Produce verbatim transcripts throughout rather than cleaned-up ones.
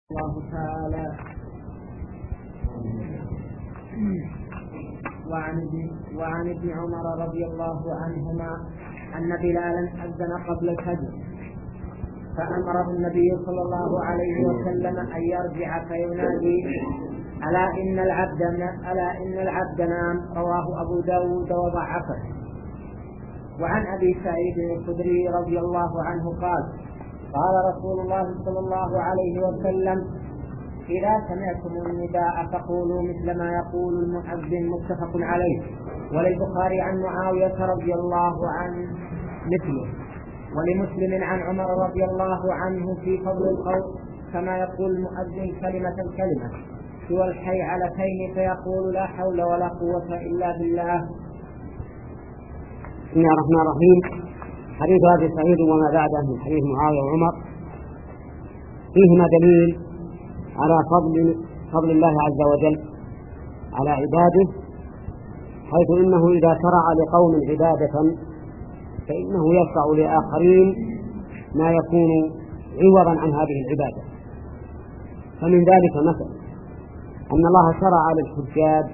الله تعالى وعن ابن وعن ابن عمر رضي الله عنهما أن بلالا أذن قبل الفجر فأمره النبي صلى الله عليه وسلم أن يرجع فينادي ألا إن العبد ألا إن العبد نام. رواه أبو داود وضعفه. وعن أبي سعيد الخدري رضي الله عنه قال قال رسول الله صلى الله عليه وسلم إذا سمعتم النداء فقولوا مثل ما يقول المؤذن. متفق عليه. وللبخاري عن معاوية رضي الله عنه مثله، ولمسلم عن عمر رضي الله عنه في فضل القول كما يقول المؤذن كلمة الكلمة سوى الحيعلتين فيقول لا حول ولا قوة إلا بالله. بسم الله الرحمن الرحيم. حديث أبي سعيد وما بعده من حديث معاوية وعمر فيهما دليل على فضل فضل الله عز وجل على عباده، حيث إنه إذا شرع لقوم عبادة فإنه يشرع لآخرين ما يكون عوضا عن هذه العبادة. فمن ذلك مثلا أن الله شرع للحجاج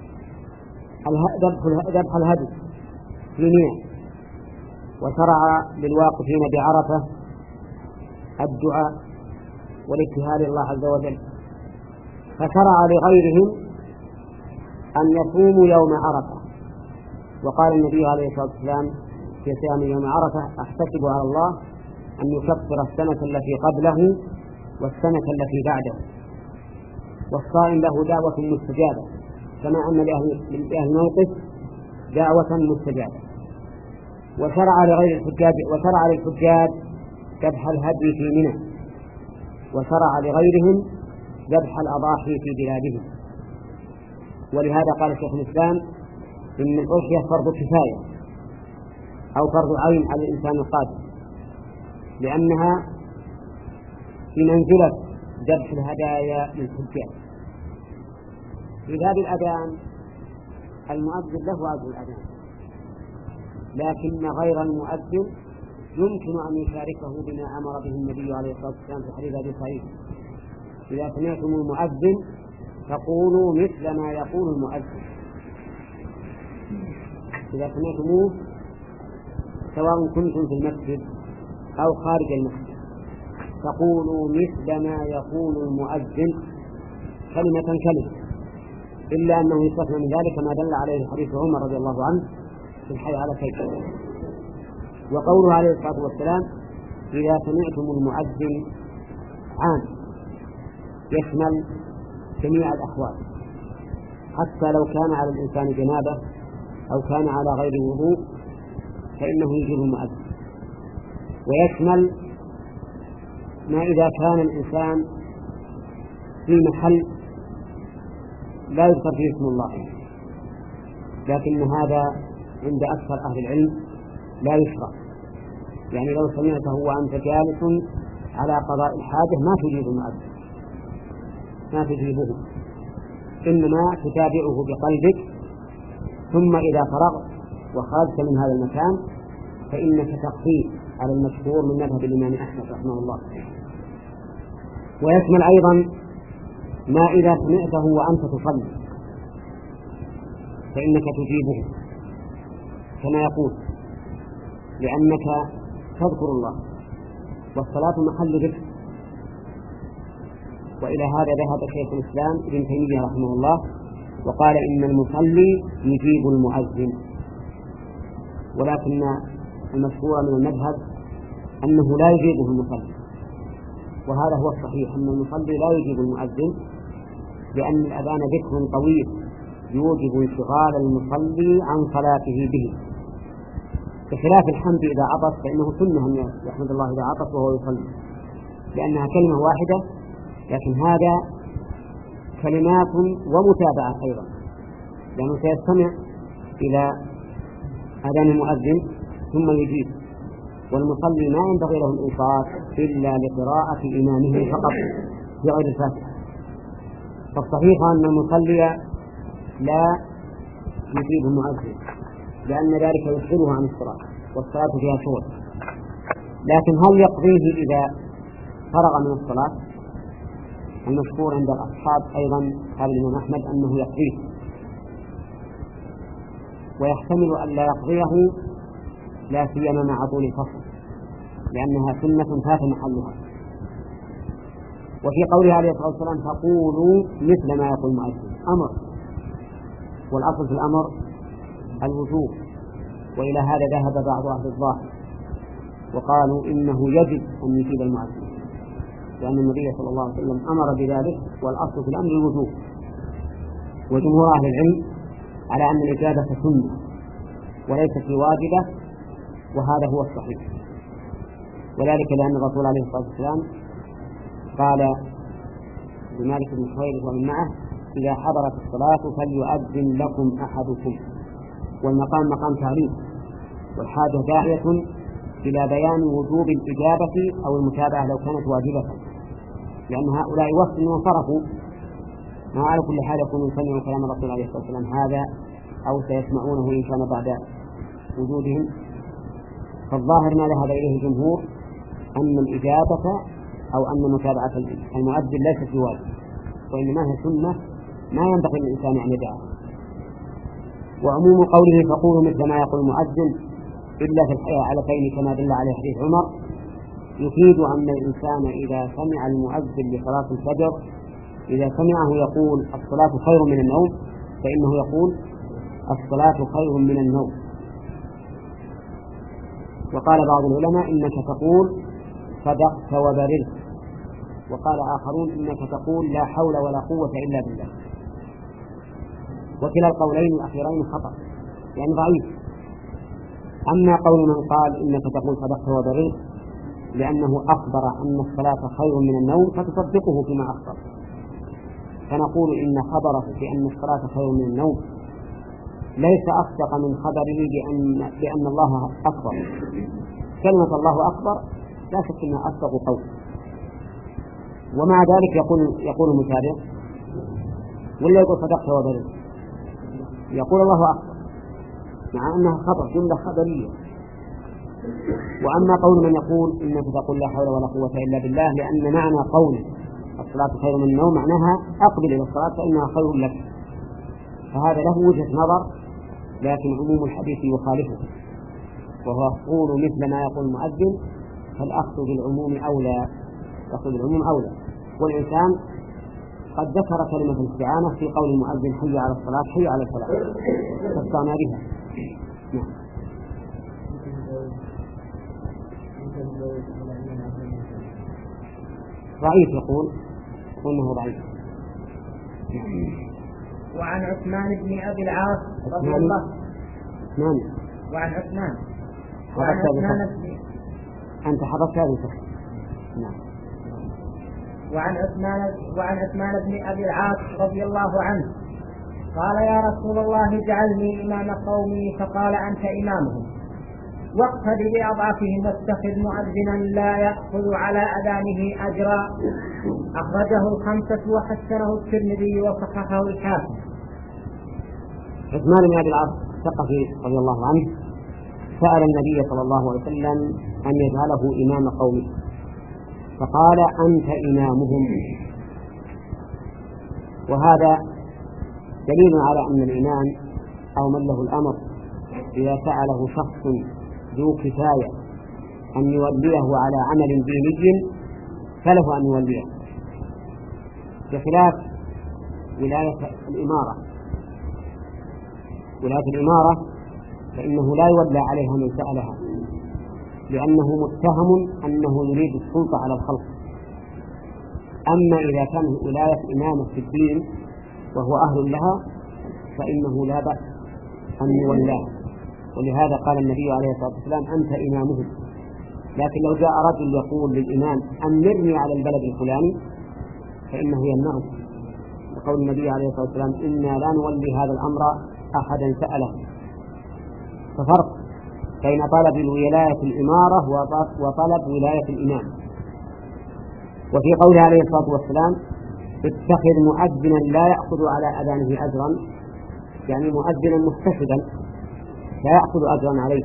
ذبح الهدي في منى، وشرع للواقفين بعرفة الدعاء والابتهال لله عز وجل، فشرع لغيرهم أن يصوموا يوم عرفة. وقال النبي عليه الصلاة والسلام في صيام يوم عرفة أحتسب على الله أن يكفر السنة التي قبله والسنة التي بعده، والصائم له دعوة مستجابة كما أن لأهل الموقف دعوة مستجابة. وشرع لغير الحجاج وشرع للحجاج ذبح الهدي في منى، وشرع لغيرهم ذبح الأضاحي في بلادهم. ولهذا قال شيخ الإسلام إن الأضحية فرض كفاية أو فرض عين على الإنسان القادر، لأنها في منزلة ذبح الهدايا للحجاج. في باب الأذان المؤذن له أجر الأذان، لكن غير المؤذن يمكن أن يشاركه بما أمر به النبي عليه الصلاة والسلام في حديث أبي سعيد إذا سمعتم المؤذن فقولوا مثل ما يقول المؤذن. إذا سمعتموه سواء كنتم في المسجد أو خارج المسجد فقولوا مثل ما يقول المؤذن كلمة كلمة، إلا أنه يستثنى من ذلك ما دل عليه حديث عمر رضي الله عنه في الحي على كيف. وقوله عليه الصلاة والسلام إذا سمعتم المؤذن عام يشمل جميع الأحوال، حتى لو كان على الإنسان جنابة أو كان على غير وضوء فإنه يجيب المؤذن. ويشمل ما إذا كان الإنسان في محل لا يذكر فيه اسم الله، لكن هذا عند أكثر أهل العلم لا يشرع. يعني لو سمعته وأنت جالس على قضاء الحاجة ما تجيب المؤذن، ما تجيبه، إنما تتابعه بقلبك، ثم إذا فرغت وخرجت من هذا المكان فإنك تقضي على المشهور من مذهب الإمام أحمد رحمه الله. ويشمل أيضا ما إذا سمعته وأنت تصلي فإنك تجيبه كما يقول، لأنك تذكر الله والصلاة محل ذكر. وإلى هذا ذهب شيخ الإسلام ابن تيمية رحمه الله وقال إن المصلي يجيب المؤذن، ولكن المشهور من المذهب أنه لا يجيبه المصلي، وهذا هو الصحيح أن المصلي لا يجيب المؤذن، لأن الأذان ذكر طويل يوجب انشغال المصلي عن صلاته به، بخلاف الحمد إذا عطس فإنه سنة أن يحمد الله إذا عطس وهو يصلي، لأنها كلمة واحدة، لكن هذا كلمات ومتابعة أيضا، لأنه سيستمع إلى أذان المؤذن ثم يجيب. والمصلي ما ينبغي له الإنصات إلا لقراءة إمامه فقط بغير الفاتحة. فالصحيح أن المصلي لا يجيب المؤذن لأن ذلك يشغله عن الصلاة، والصلاة فيها شغل. لكن هل يقضيه إذا فرغ من الصلاة؟ المشهور عند الأصحاب أيضا قال الإمام أحمد أنه يقضيه، ويحتمل أن لا يقضيه لا سيما مع طول الفصل لأنها سنة فات محلها. وفي قوله عليه الصلاة والسلام فقولوا مثل ما يقول المؤذن أمر، والأصل في الأمر الوجوب، وإلى هذا ذهب بعض أهل الظاهر وقالوا إنه يجب أن يجيب المؤذن لأن النبي صلى الله عليه وسلم أمر بذلك، والأصل في الأمر الوجوب. وجمهور أهل العلم على أن الإجابة سنة وليست واجبة، وهذا هو الصحيح، وذلك لأن الرسول عليه الصلاة والسلام قال لمالك بن حويرث ومن معه إذا حضرت الصلاة فليؤذن لكم أحدكم، والمقام مقام تعليم، والحاجة داعية إلى بيان وجوب الإجابة أو المتابعة لو كانت واجبة، لأن هؤلاء وقت وانصرفوا ما على كل حال يكونوا سمعوا كلام الرسول عليه الصلاة والسلام هذا أو سيسمعونه إن كان بعد وجودهم. فالظاهر ما ذهب إليه الجمهور أن الإجابة أو أن متابعة المؤذن ليست بواجب، وإنما هي سنة ما ينبغي للإنسان أن يدعها. وعموم قوله فقولوا مثل ما يقول المؤذن إلا في الحالتين كما دل عليه حديث عمر يفيد أن الإنسان إذا سمع المؤذن لصلاة الفجر إذا سمعه يقول الصلاة خير من النوم فإنه يقول الصلاة خير من النوم. وقال بعض العلماء إنك تقول صدقت وبررت، وقال آخرون إنك تقول لا حول ولا قوة إلا بالله. وكلا القولين الأخيرين خطأ يعني ضعيف. أما قول من قال إنك تقول صدقت وبررت لأنه أخبر أن الصلاة خير من النوم فتصدقه فيما أخبر، فنقول إن خبره بأن الصلاة خير من النوم ليس أصدق من خبره بأن, بأن الله أكبر. كلمة الله أكبر لا شك أنها أصدق قول، ومع ذلك يقول يقول المتابع ولا يقول صدقت وبررت، يقول الله أكبر مع أنها خبر جملة خبرية. وأما قول من يقول إنك تقول لا حول ولا قوة إلا بالله لأن معنى قول الصلاة خير من النوم معناها أقبل إلى الصلاة فإنها خير لك، فهذا له وجهة نظر، لكن عموم الحديث يخالفه، وهو قول مثل ما يقول المؤذن، فالأخذ بالعموم أولى، الأخذ بالعموم أولى. والإنسان قد ذكر كلمة الاستعانة في قول المؤذن حي على الصلاة حي على الصلاة فاستعنا بها. نعم. ضعيف يقول إنه ضعيف. وعن عثمان بن أبي العاص رضي الله نعم. وعن عثمان وعن عثمان بن أنت حضرت هذه الفكرة. نعم. وعن عثمان وعن عثمان بن أبي العاص رضي الله عنه قال يا رسول الله اجعلني إمام قومي، فقال أنت إمامهم، واقتد بأضعفهم واتخذ مؤذنا لا يأخذ على أذانه أجرا. أخرجه الخمسة وحسنه الترمذي وصححه الحاكم. عثمان بن أبي العاص الثقفي رضي الله عنه سأل النبي صلى الله عليه وسلم أن يجعله إمام قومه، فقال أنت إمامهم، وهذا دليل على أن الإمام أو من له الأمر إذا سأله شخص ذو كفاية أن يوليه على عمل ديني فله أن يوليه، بخلاف ولاية الإمارة. ولاية الإمارة فإنه لا يولى عليها من سألها لأنه متهم أنه يريد السلطة على الخلق. أما إذا كان ولاية إمامة في الدين وهو أهل لها فإنه لا بأس أن يولاه، ولهذا قال النبي عليه الصلاة والسلام أنت إمامهم. لكن لو جاء رجل يقول للإمام أمرني على البلد الفلاني فإنه يمنعه، وقول النبي عليه الصلاة والسلام إنا لا نولي هذا الأمر أحدا سأله. ففرق بين طلب ولاية الإمارة وطلب ولاية الإمام. وفي قوله عليه الصلاة والسلام اتخذ مؤذنا لا يأخذ على أذانه أجرا، يعني مؤذنا محتسبا لا يأخذ أجرا عليه،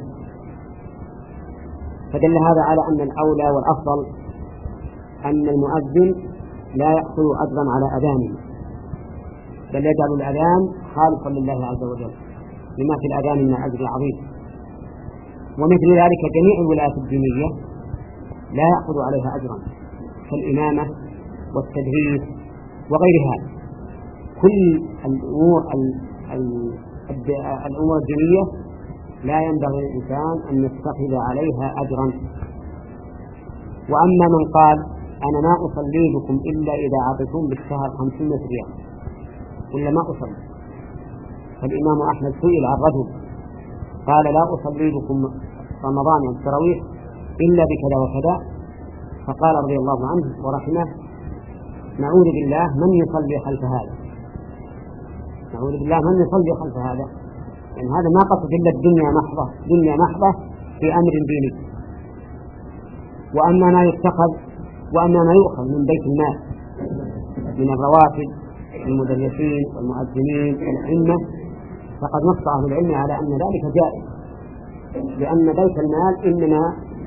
فدل هذا على أن الأولى والأفضل أن المؤذن لا يأخذ أجرا على أذانه، بل يجعل الأذان خالصا لله عز وجل لما في الأذان من أجر عظيم. ومثل ذلك جميع الولايات الدينية لا يأخذ عليها أجرا كالإمامة والتدريس وغير هذا. كل الأمور الأمور الدينية لا ينبغي للإنسان أن يتخذ عليها أجرا. وأما من قال أنا ما أصلي بكم إلا إذا أعطيتم بالشهر خمسين ريال ولا ما أصلي، فالإمام أحمد سئل عن رجل قال لا أصلي بكم رمضان والتراويح إلا بكذا وكذا، فقال رضي الله عنه ورحمه نعوذ بالله من يصلي خلف هذا، نعوذ بالله من يصلي خلف هذا، يعني هذا ما قصد إلا الدنيا محضة، دنيا محضة في أمر ديني. وأما ما يتخذ وأما ما يؤخذ من بيت المال من الرواتب المدرسين والمؤذنين والأئمة فقد نص أهل العلم على أن ذلك جائز، لأن بيت المال إنما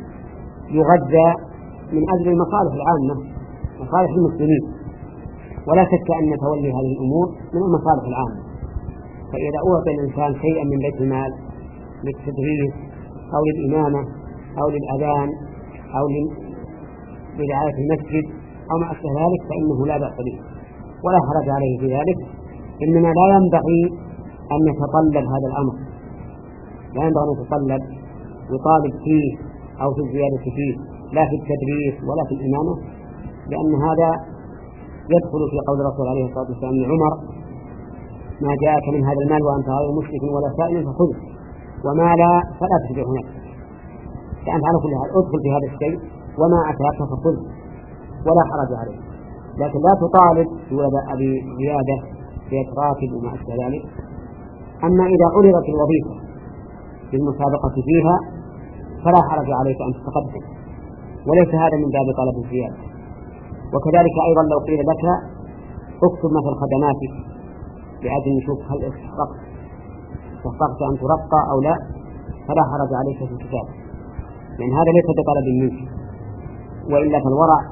يغذى من أجل المصالح العامة مصالح المسلمين، ولا شك أن تولي هذه الأمور من المصالح العامة. فإذا أعطي الإنسان شيئا من بيت المال للتدريس أو للإمامة أو للأذان أو لرعاية المسجد أو ما أشبه ذلك فإنه لا بأس به ولا حرج عليه في ذلك، إنما لا ينبغي أن يتطلب هذا الأمر، لا ينبغي أن يتطلب يطالب فيه أو في الزيادة فيه لا في التدريس ولا في الإمامة، لأن هذا يدخل في قول الرسول عليه الصلاة والسلام لعمر ما جاءك من هذا المال وأنت غير مشرك ولا سائل فخذه وما لا فلا تشبه هناك، فأنت على كل حال ادخل في هذا الشيء وما أتاك فخذه ولا حرج عليه، لكن لا تطالب بزيادة زيادة راتب وما أشبه ذلك. أما إذا عرضت الوظيفة بالمسابقة فيها فلا حرج عليك أن تتقدم، وليس هذا من باب طلب الزيادة. وكذلك أيضا لو قيل لك اكتب مثل خدماتك لأجل نشوف هل استحققت استحققت أن ترقى أو لا فلا حرج عليك في الكتاب، لأن هذا ليس بطلب منك، وإلا فالورع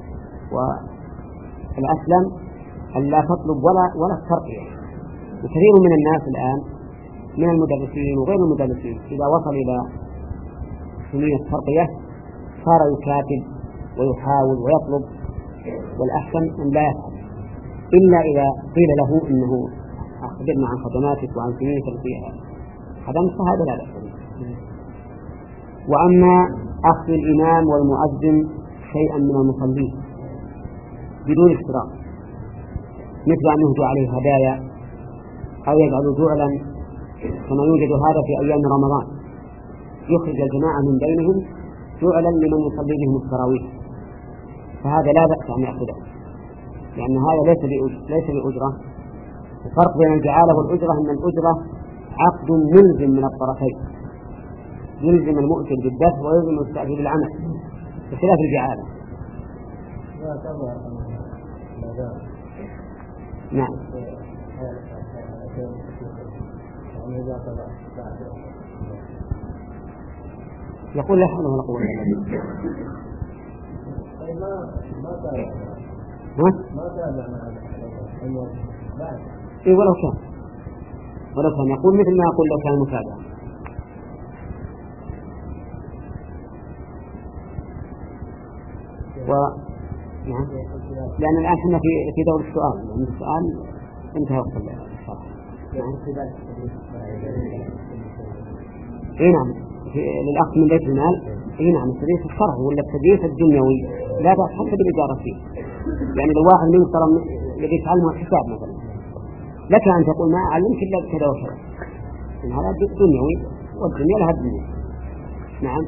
والأسلم أن لا تطلب ولا ولا الترقية. وكثير من الناس الآن من المدرسين وغير المدرسين إذا وصل إلى سنية الترقية صار يكاتب ويحاول ويطلب، والأحسن أن لا يفعل إلا إذا قيل له إنه أخبرنا عن خدماتك وعن سنية فيها خدمت فهذا لا بأس به. وأما أخذ الإمام والمؤذن شيئا من المصلين بدون اشتراط مثل أن يهدوا عليه هدايا أو يجعل جعلا كما يوجد هذا في أيام رمضان، يخرج الجماعة من بينهم جعلا لمن يصلي بهم التراويح، فهذا لا بأس أن يأخذه، لأن هذا ليس ليس بأجرة. الفرق بين الجعالة والأجرة أن الأجرة عقد ملزم من الطرفين، يلزم المؤجر بالدفع ويلزم المستأجر بالعمل بخلاف الجعالة. نعم. يقول لا حول ولا قوة إلا بالله. ما إيه ولو كان ولو كان يقول مثل ما يقول لو كان متابعا. و نعم. لأن الآن احنا في في دور السؤال، لأن السؤال انتهى وقت الشرح. نعم. إيه نعم. للأخذ من بيت المال إيه نعم التدريس الشرعي ولا التدريس الدنيوي لا بأس حتى بالإجارة فيه، يعني لو واحد من ترى يبي يتعلم الحساب مثلا لك أن تقول ما أعلمك إلا كذا وكذا، إن هذا دنيوي والدنيا لها دنيا. نعم.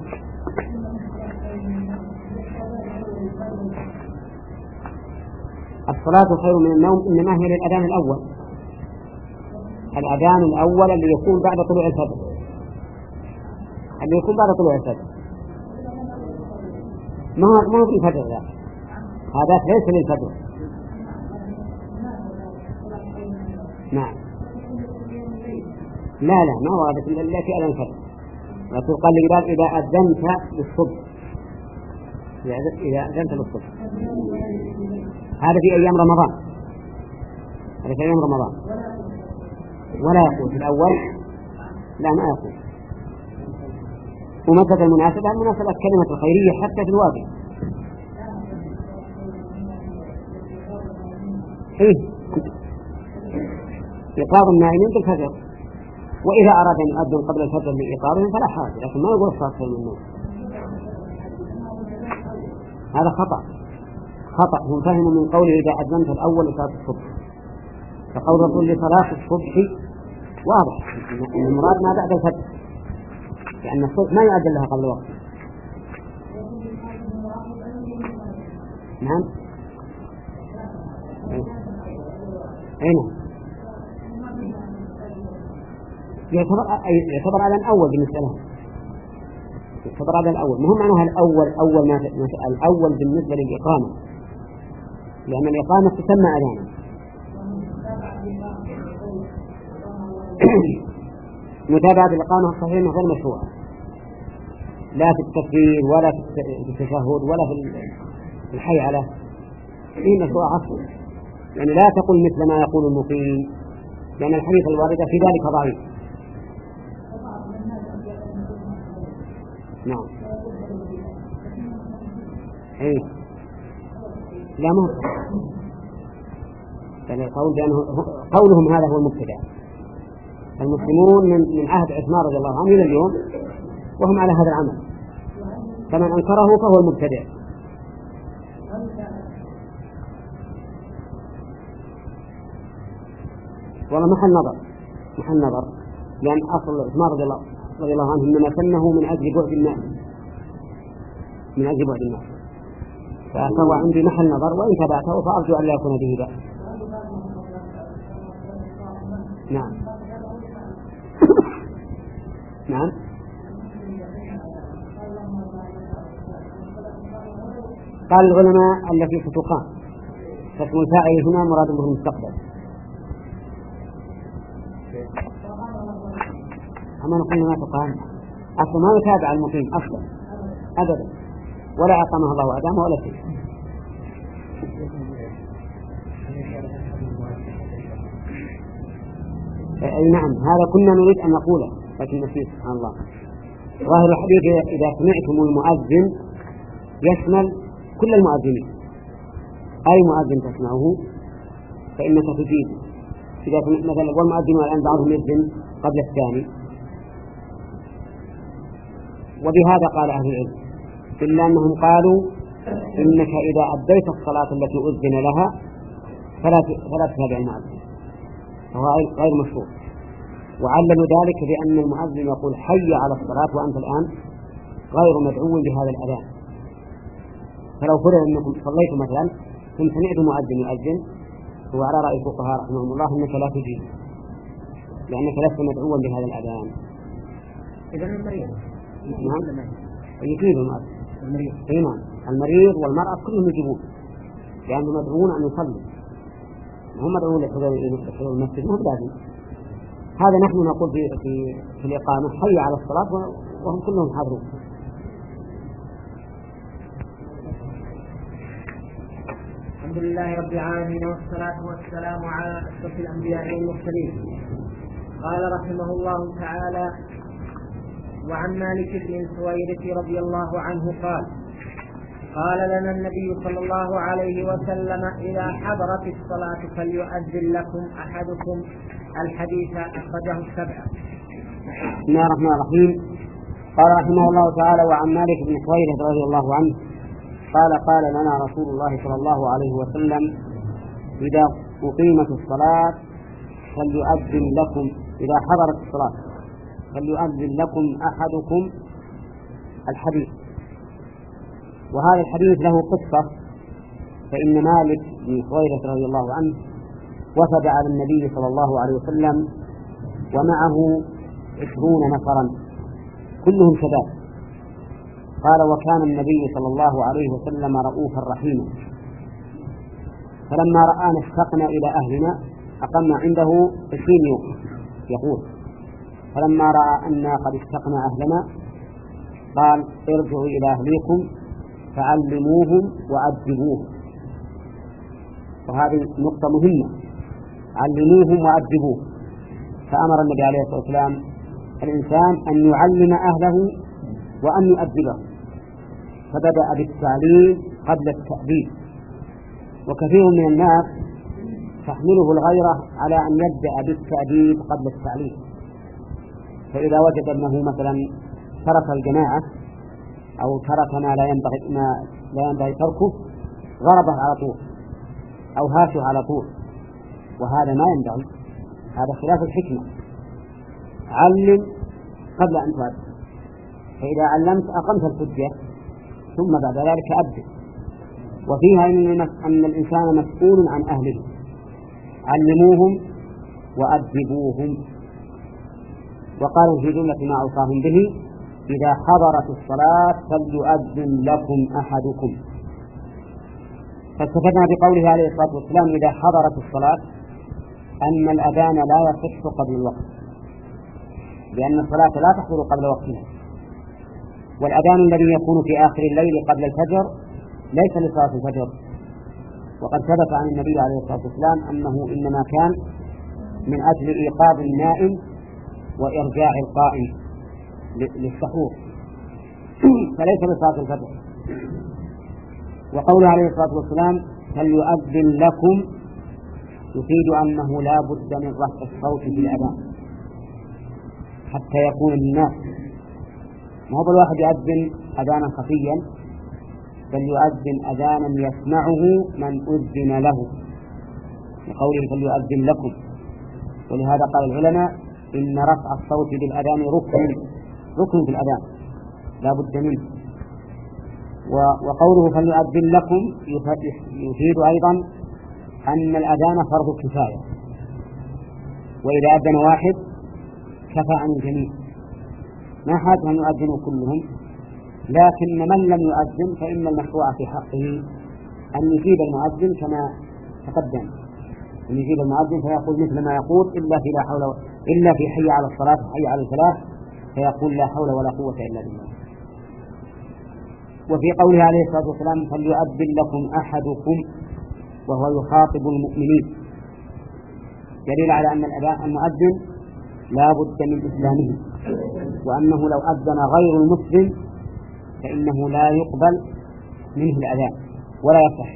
الصلاة خير من النوم إنما هي للأذان الأول، الأذان الأول اللي يكون بعد طلوع الفجر، اللي يكون بعد طلوع الفجر ما هو ما هو في الفجر ذا، هذا ليس للفجر. نعم. لا لا ما وردت إلا في أذان الفجر. رسول قال لبلال إذا أذنت للصبح، إذا أذنت للصبح هذا في أيام رمضان، هذا في أيام رمضان ولا يقول في الأول، لا ما يقول. ومتى المناسبة؟ المناسبة كلمة الخيرية حتى في الوادي. إيه إيقاظ النائمين بالفجر، وإذا أراد أن يؤذن قبل الفجر لإيقاظهم فلا حاجة، لكن ما يقول الصلاة خير من النوم. هذا خطأ خطأ هم فهموا من قوله إذا أذنت الأول لصلاة الصبح، فقول الرسول لصلاة الصبح واضح أن المراد ما بعد الفجر، لأن الصبح ما يؤذن لها قبل وقت. نعم أين يعتبر يعتبر على الأول بالنسبة لهم، يعتبر على الأول، مهم معناها الأول أول ما الأول بالنسبة للإقامة، لأن الإقامة تسمى أذانا. متابعة الإقامة الصحيحة غير مشروعة، لا في التكبير ولا في التشهد ولا في الحيعلة، هي مشروعة أصلا، يعني لا تقل مثل ما يقول المقيم، لأن الحديث الواردة في ذلك ضعيف. نعم أي لا مو يعني قول بأنه قولهم هذا هو المبتدع. المسلمون من من عهد عثمان رضي الله عنه إلى اليوم وهم على هذا العمل، فمن أنكره فهو المبتدع. والله محل نظر محل نظر لأن أصل عثمان رضي الله رضي الله عنه إنما سنه من أجل بعد الناس من أجل بعد الناس، فهو عندي محل نظر، وإن تبعته فأرجو أن لا يكون به بأس. نعم نعم قال العلماء التي ستقام، فاسم الفاعل هنا مراد به المستقبل. أما نقول ما تقام أصلا ما يتابع المقيم أصلا أبدا، ولا أقامها الله أدامه ولا شيء. أي نعم هذا كنا نريد أن نقوله لكن نسيت سبحان الله. ظاهر الحديث إذا سمعتم المؤذن يشمل كل المؤذنين، أي مؤذن تسمعه فإنك تجيب. إذا سمعت مثلا والمؤذن والآن بعضهم يؤذن قبل الثاني، وبهذا قال أهل العلم، إلا أنهم قالوا إنك إذا أديت الصلاة التي أذن لها فلا فلا تتابع المؤذن، فهو غير مشروع. وعللوا ذلك بأن المؤذن يقول حي على الصلاة وأنت الآن غير مدعو بهذا الأذان، فلو فرض أنكم صليتم مثلا ثم سمعت مؤذن يؤذن، هو على رأي الفقهاء رحمهم الله أنك لا تجيب لأنك لست مدعوا بهذا الأذان. إذا المريض نعم يجيب المؤذن المريض نعم المريض والمرأة كلهم يجيبون لأنهم مدعوون أن يصلوا، هم مدعوون لحضور المسجد ما لازم. هذا نحن نقول في في, في الإقامة حي على الصلاة وهم كلهم حاضرون. الحمد لله رب العالمين والصلاة والسلام على أشرف الأنبياء والمرسلين. قال رحمه الله تعالى: وعن مالك بن سويرة رضي الله عنه قال: قال لنا النبي صلى الله عليه وسلم: إذا حضرت الصلاة فليؤذن لكم أحدكم. الحديث أخرجه السبعة. بسم الله الرحمن الرحيم. قال رحمه الله تعالى: وعن مالك بن سويرة رضي الله عنه قال: قال لنا رسول الله صلى الله عليه وسلم: إذا أقيمت الصلاة فليؤذن لكم إذا حضرت الصلاة فليؤذن لكم أحدكم. الحديث. وهذا الحديث له قصة، فإن مالك بن سويرة رضي الله عنه وفد على النبي صلى الله عليه وسلم ومعه عشرون نفرا كلهم شباب. قال: وكان النبي صلى الله عليه وسلم رؤوفا رحيما، فلما رآنا اشتقنا إلى أهلنا أقمنا عنده عشرين يوم. يقول: فلما رأى أننا قد اشتقنا أهلنا قال: ارجعوا إلى أهليكم فعلموهم وأدبوهم. وهذه نقطة مهمة، علموهم وأدبوهم. فأمر النبي عليه الصلاة والسلام الإنسان أن يعلم أهله وأن يؤدبهم، فبدأ بالتعليم قبل التأديب. وكثير من الناس تحمله الغيرة على أن يبدأ بالتأديب قبل التعليم، فإذا وجد أنه مثلا ترك الجماعة أو ترك ما لا ينبغي, ما لا ينبغي تركه ضربه على طول أو هاشه على طول، وهذا ما ينبغي، هذا خلاف الحكمة. علم قبل أن تؤدب، فإذا علمت أقمت الحجة ثم بعد ذلك أدب. وفيها أن الإنسان مسؤول عن أهله، علموهم وأدبوهم. وقال في جملة ما أوصاهم به: إذا حضرت الصلاة فليؤذن لكم أحدكم. فاستفدنا بقوله عليه الصلاة والسلام إذا حضرت الصلاة أن الأذان لا يصح قبل الوقت، لأن الصلاة لا تحضر قبل وقتها. والأذان الذي يكون في آخر الليل قبل الفجر ليس لصلاة الفجر، وقد ثبت عن النبي عليه الصلاة والسلام أنه إنما كان من أجل إيقاظ النائم وإرجاع القائم للسحور، فليس لصلاة الفجر. وقوله عليه الصلاة والسلام فليؤذن لكم يفيد أنه لا بد من رفع الصوت في الأذان حتى يكون للناس، ما هو الواحد يؤذن أذانا خفيا، بل يؤذن أذانا يسمعه من أذن له، لقوله فليؤذن لكم. ولهذا قال العلماء إن رفع الصوت بالأذان ركن ركن في الأذان لا بد منه. وقوله فليؤذن لكم يفيد أيضا أن الأذان فرض كفاية، وإذا أذن واحد كفى عن الجميع، ما حاجة أن يؤذنوا كلهم، لكن من لم يؤذن فإن المشروع في حقه أن يفيد المؤذن كما تقدم، أن يفيد المؤذن فيقول مثل ما يقول إلا في لا حول إلا في حي على الصلاة حي على الفلاح، فيقول لا حول ولا قوة إلا بالله. وفي قوله عليه الصلاة والسلام فليؤذن لكم أحدكم وهو يخاطب المؤمنين دليل على أن الأذان المؤذن لا بد من إسلامه، وأنه لو أذن غير المسلم فإنه لا يقبل منه الأذان ولا يصح.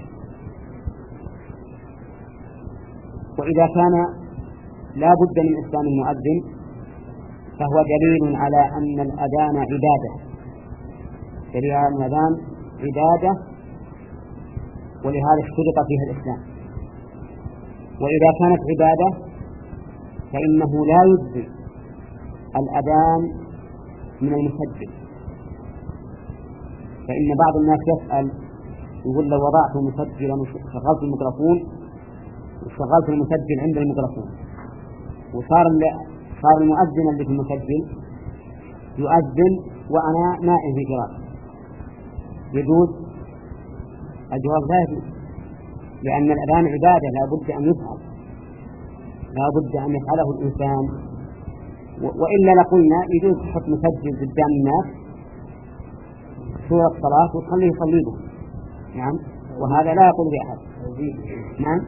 وإذا كان لا بد من إسلام المؤذن فهو دليل على أن الأذان عبادة، دليل على أن الأذان عبادة، ولهذا اشترط فيها الإسلام. وإذا كانت عبادة فإنه لا يجزي الأذان من المسجل، فإن بعض الناس يسأل يقول لو وضعت مسجلا وشغلت الميكروفون وشغلت المسجل عند الميكروفون وصار صار المؤذن اللي في المسجل يؤذن وأنا نائم في فراش، يجوز؟ الجواب لا يجوز، لأن الأذان عبادة لا بد أن يفعل، لا بد أن يفعله الإنسان، وإلا لقلنا يجوز تحط مسجل قدام الناس سورة الصلاة وتخليه يصلي به، نعم، وهذا لا يقول بأحد، نعم،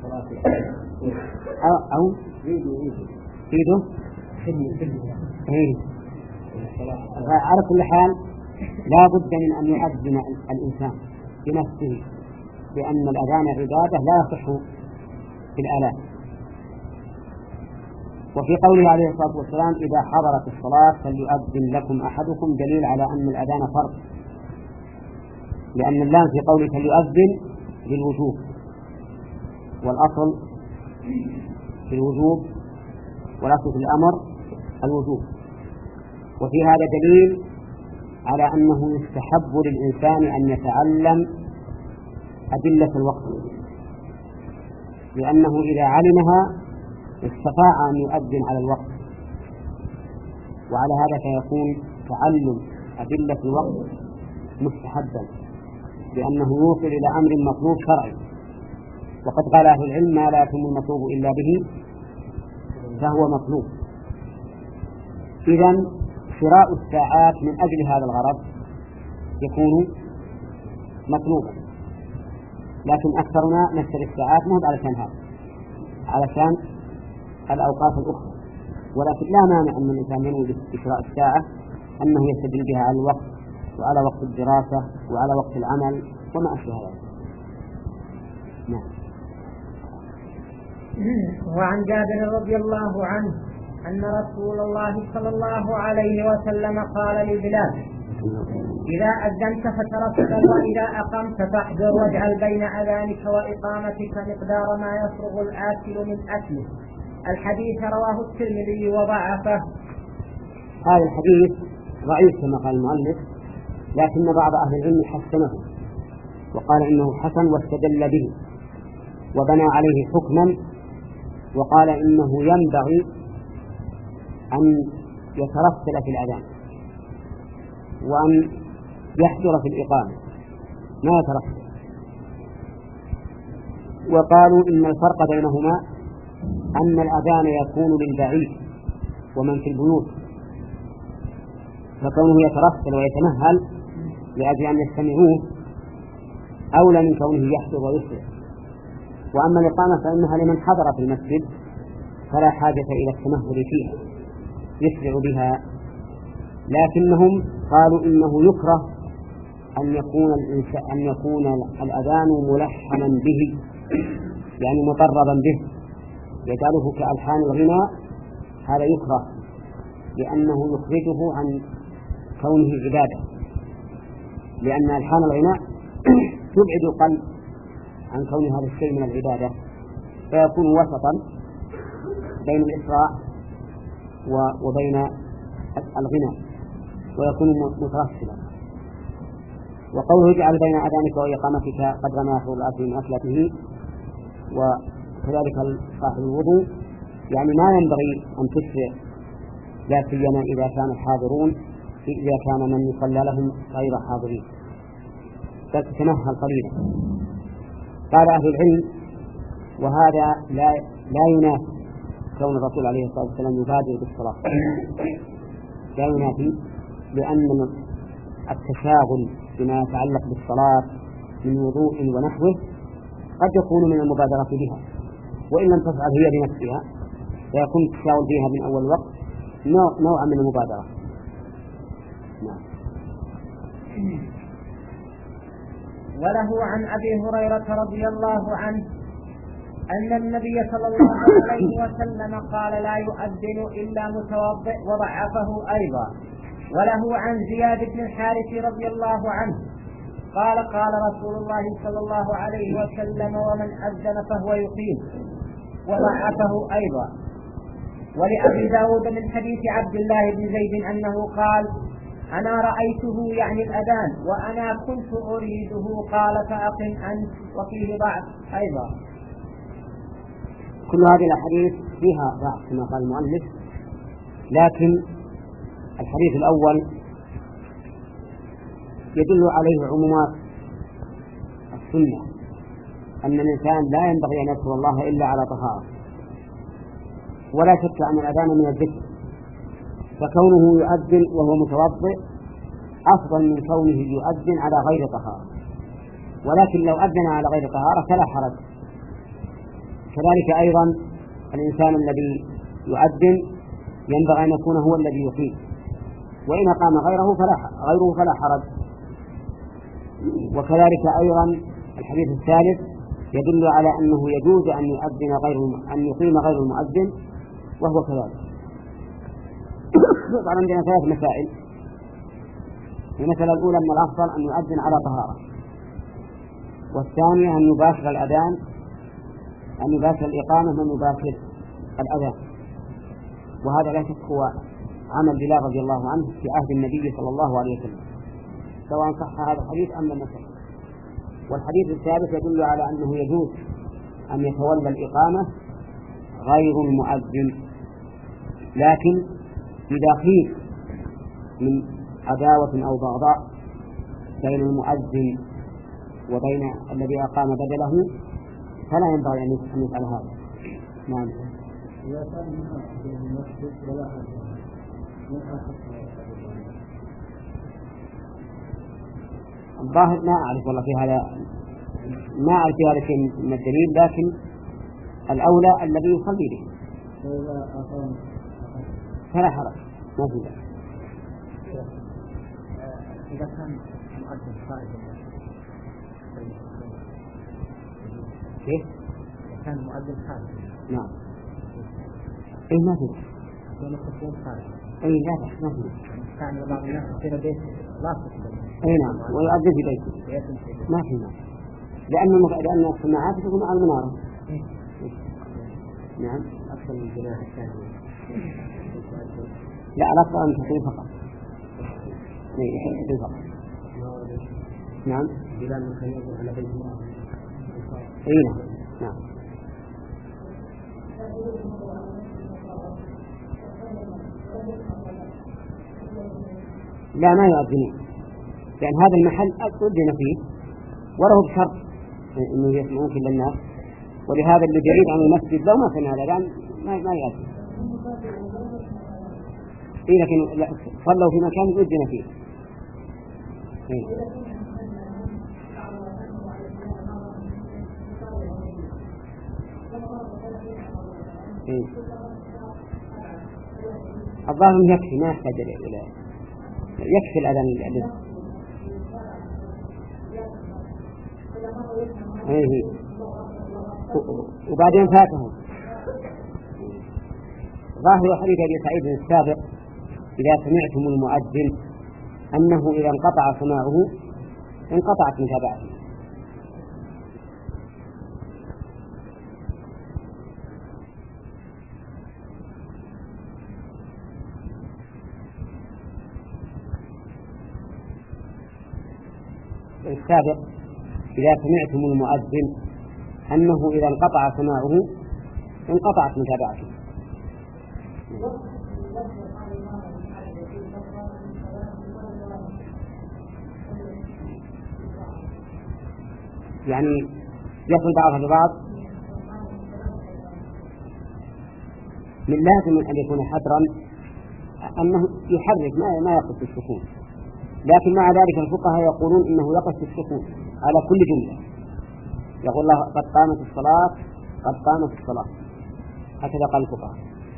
أو أو يده إيه. على كل حال لا بد من أن يؤذن الإنسان بنفسه، لأن الأذان عبادة لا يصح في الآلات. وفي قوله عليه الصلاة والسلام إذا حضرت الصلاة فليؤذن لكم أحدكم دليل على أن الأذان فرض، لأن اللام في قوله فليؤذن للوجوب، والأصل في الوجوب والأصل في الأمر الوجوب. وفي هذا دليل على أنه يستحب للإنسان أن يتعلم أدلة الوقت، لأنه إذا علمها استطاع أن يؤذن على الوقت، وعلى هذا فيكون تعلم أدلة الوقت مستحبا، لأنه يوصل إلى أمر مطلوب شرعي. وقد قال أهل العلم ما لا يتم المطلوب إلا به فهو مطلوب. إذن شراء الساعات من أجل هذا الغرض يكون مطلوبا، لكن أكثرنا نشتري الساعات مو علشان هذا، علشان الأوقات الأخرى. ولكن لا مانع أن الإنسان ينوي بشراء الساعة أنه يستدل بها على الوقت وعلى وقت الدراسة وعلى وقت العمل وما أشبه ذلك. نعم. وعن جابر رضي الله عنه أن رسول الله صلى الله عليه وسلم قال لبلال: إذا أذنت فترتب وإذا أقمت فاحذر واجعل بين أذانك وإقامتك مقدار ما يفرغ الآكل من أكله. الحديث رواه الترمذي وضعفه. هذا الحديث ضعيف كما قال المؤلف، لكن بعض أهل العلم حسنه وقال إنه حسن واستدل به وبنى عليه حكما، وقال إنه ينبغي أن يترسل في الأذان وأن يحضر في الإقامة ما يترسل. وقالوا إن الفرق بينهما أن الأذان يكون للبعيد ومن في البيوت، فكونه يترسل ويتمهل لأجل أن يستمعوه أولى من كونه يحضر ويسرع. وأما الإقامة فإنها لمن حضر في المسجد فلا حاجة إلى التمهل فيها، يسرع بها. لكنهم قالوا إنه يكره أن يكون أن يكون الأذان ملحنا به، يعني مطربا به، يجعله كألحان الغناء. هذا يكره لأنه يخرجه عن كونه عبادة، لأن ألحان الغناء تبعد القلب عن كون هذا الشيء من العبادة، فيكون وسطا بين الإسراع وبين الغناء ويكون مترسلا. وقوله اجعل بين أذانك وإقامتك قدر ما يحصل الأكل من أكلته، وكذلك صاحب الوضوء، يعني ما ينبغي أن تسرع، لا سيما إذا كان الحاضرون إذا كان من يصلى لهم غير حاضرين، بل تتمهل قليلا. قال أهل العلم وهذا لا لا ينافي كون الرسول عليه الصلاة والسلام يبادر بالصلاة، لا ينافي، لأن التشاغل بما يتعلق بالصلاة من وضوء ونحوه قد يكون من المبادرة بها، وإن لم تفعل هي بنفسها فيكون التشاغل بها من أول وقت نوعا من المبادرة. نعم. وله عن أبي هريرة رضي الله عنه أن النبي صلى الله عليه وسلم قال: لا يؤذن إلا متوضئ، وضعفه أيضا. وله عن زياد بن الحارث رضي الله عنه قال: قال رسول الله صلى الله عليه وسلم: ومن أذن فهو يقيم، وضعفه أيضا. ولأبي داود من حديث عبد الله بن زيد أنه قال: أنا رأيته يعني الأذان وأنا كنت أريده، قال: فأقم أنت. وفيه ضعف أيضا. كل هذه الأحاديث فيها ضعف كما قال المؤلف، لكن الحديث الأول يدل عليه عمومات السنة، أن الإنسان لا ينبغي أن يذكر الله إلا على طهارة، ولا شك أن الأذان من الذكر، فكونه يؤذن وهو متوضئ أفضل من كونه يؤذن على غير طهارة. ولكن لو أذن على غير طهارة فلا حرج. كذلك أيضا الإنسان الذي يؤذن ينبغي أن يكون هو الذي يقيم، وإن قام غيره فلا غيره فلا حرج. وكذلك أيضا الحديث الثالث يدل على أنه يجوز أن يؤذن غير أن يقيم غير المؤذن، وهو كذلك. طبعا عندنا ثلاث مسائل. المسألة الأولى أن الأفضل أن يؤذن على طهارة، والثانية أن يباشر الأذان أن يباشر الإقامة من يباشر الأذان، وهذا لا شك هو عمل بلال رضي الله عنه في عهد النبي صلى الله عليه وسلم، سواء صح هذا الحديث أم لم يصح. والحديث الثالث يدل على أنه يجوز أن يتولى الإقامة غير المؤذن، لكن إذا خيف من عداوة أو بغضاء بين المؤذن وبين الذي أقام بدله فلا ينبغي أن يفعل هذا. نعم. الظاهر ما أعرف والله في هذا ما أعرف هذا شيء من الدليل، لكن الأولى الذي يصلي به فلا حرج، ما في ذلك. إذا كان مؤذن خارج كيف؟ إذا كان مؤذن خارج نعم. إيه ما في ذلك. كان الخطوط خارج. أي لا لا ما في ذلك. كان بعض الناس يصير بيت لا تقبل. أي نعم، ويؤذن في بيته. ما في مال. لأن لأن السماعات تكون على المنارة. نعم. أكثر من جناح الثاني. لا الأفضل أن تحصل فقط. إيه فقط. نعم. بلال كان يقول على بيت الله. أي نعم. نعم. لا ما يؤذنون، لأن هذا المحل أذن فيه وله بشرط إنه يسمعون كل الناس، ولهذا اللي بعيد عن المسجد لو ما سمع الأذان ما ما يأذن. إيه لكن صلوا في مكان أذن فيه. إيه. إيه. الظاهر يكفي ما يحتاج إلى يكفي الأذان الذي إيه. وبعدين فاتهم ظاهر حديث أبي سعيد السابق إذا سمعتم المؤذن أنه إذا انقطع سماعه انقطعت متابعته. السابق إذا سمعتم المؤذن أنه إذا انقطع سماعه انقطعت متابعته. يعني يصل بعضها ببعض. من لازم أن يكون حذرا أنه يحرك ما ما يقصد السكون، لكن مع ذلك الفقهاء يقولون إنه يقصد السكون على كل جملة. يقول الله قد قامت الصلاة قد قامت الصلاة، هكذا قال الفقهاء.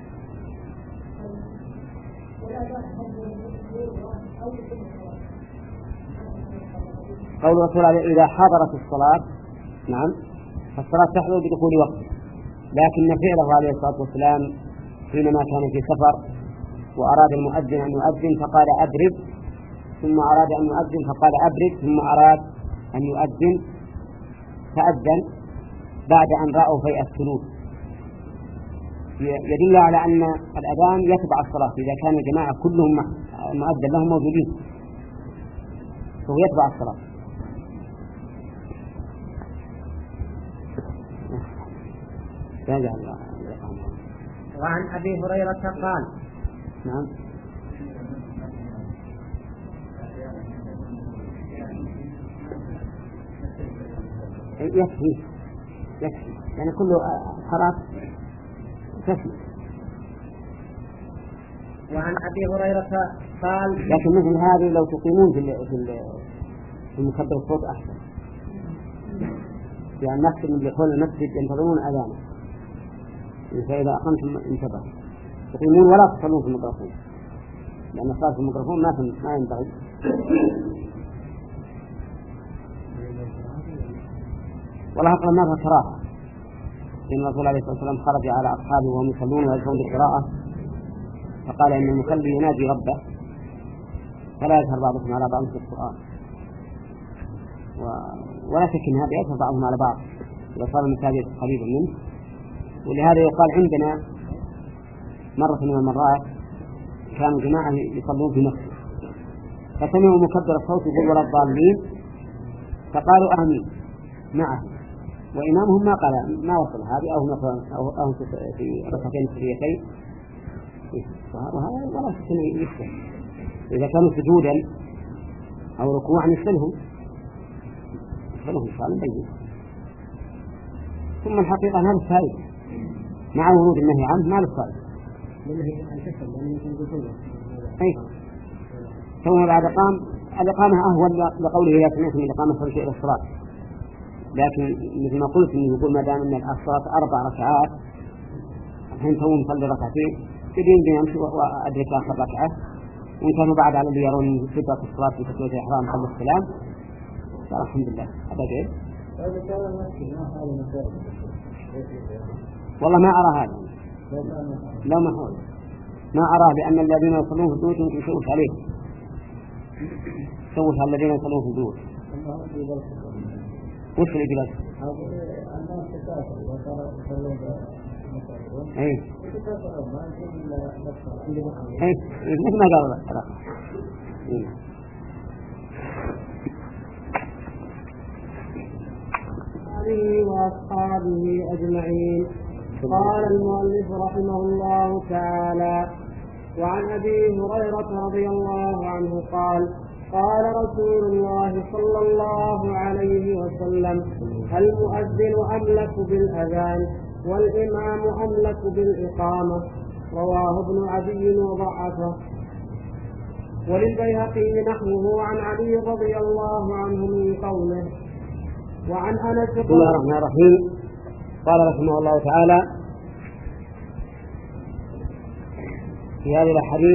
قول الرسول إذا حضرت الصلاة نعم فالصلاة تحضر بدخول وقت، لكن فعله عليه الصلاة والسلام حينما كان في سفر وأراد المؤذن أن يؤذن فقال أبرد، ثم أراد أن يؤذن فقال أبرد، ثم أراد أن يؤذن فأذن بعد أن رأوا في السلوك. يدل على أن الأذان يتبع الصلاة إذا كان الجماعة كلهم مؤذن لهم موجودين فهو يتبع الصلاة. وعن أبي هريرة قال نعم يكفي يكفي يعني كله خلاص كفي. وعن أبي هريرة قال لكن مثل هذه لو تقيمون في في المكبر الصوت أحسن، يعني الناس من دخول المسجد ينتظرون أذانه، فإذا أقمتم انتبهوا تقيمون ولا تصلون في الميكروفون، لأن الصلاة في الميكروفون ما ما ينبغي. والله أقل ما فيها كراهة، إن الرسول عليه الصلاة والسلام خرج على أصحابه وهم يصلون ويدعون بالقراءة فقال إن المصلي ينادي ربه فلا يظهر بعضكم على بعض في القرآن، و... ولا شك أن هذا يظهر بعضهم على بعض إذا صار المساجد قريبا منه. ولهذا يقال عندنا مرة من المرات كانوا جماعة يصلون في مسجد فسمعوا مكبر الصوت يقول ولا الضالين فقالوا آمين معه، وإمامهم ما قال ما وصل هذه أو مثلا أو أو في ركعتين سريتين، وهذا ولا شك أنه يشبه إذا كانوا سجودا أو ركوعا يسلهم يسلهم صار بين. ثم الحقيقة هذا الفائدة مع ورود النهي عنه ما للصائد. أي ثم بعد قام الإقامة أهون لقوله إذا سمعتم الإقامة فارجعوا إلى الصلاة، لكن مثل ما قلت إنه يقول ما دام أن الصلاة أربع ركعات الحين تو نصلي ركعتين يدين بي أمشي وأدرك آخر ركعة وإن كانوا بعد على اللي يرون صفة الصلاة في تكبيرة الإحرام قبل السلام قال الحمد لله هذا غير. والله ما أرى هذا لا محول ما أرى لأن الذين يصلون في البيوت يمكن يشوف عليه يشوف على الذين يصلون في البيوت. وش اللي جلس؟ ايه ايه مثل ما قال الله. عليه وأصحابه أجمعين. قال المؤلف رحمه الله تعالى: وعن أبي هريرة رضي الله عنه قال: قال رسول الله صلى الله عليه وسلم: المؤذن أملك بالأذان والإمام أملك بالإقامة. رواه ابن عدي وضعفه. وللبيهقي نحوه عن علي رضي الله عنه من قوله. وعن أنس بسم الله الرحمن الرحيم. قال رحمه الله تعالى في هذه الحديث: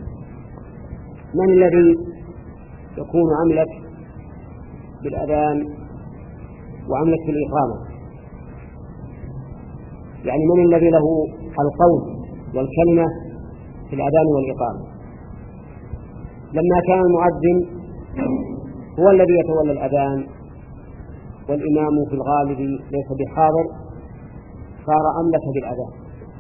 من الذي يكون أملك بالأذان وأملك بالإقامة؟ يعني من الذي له القول والكلمة في الأذان والإقامة؟ لما كان المؤذن هو الذي يتولى الأذان والإمام في الغالب ليس بحاضر صار أملك بالأذان،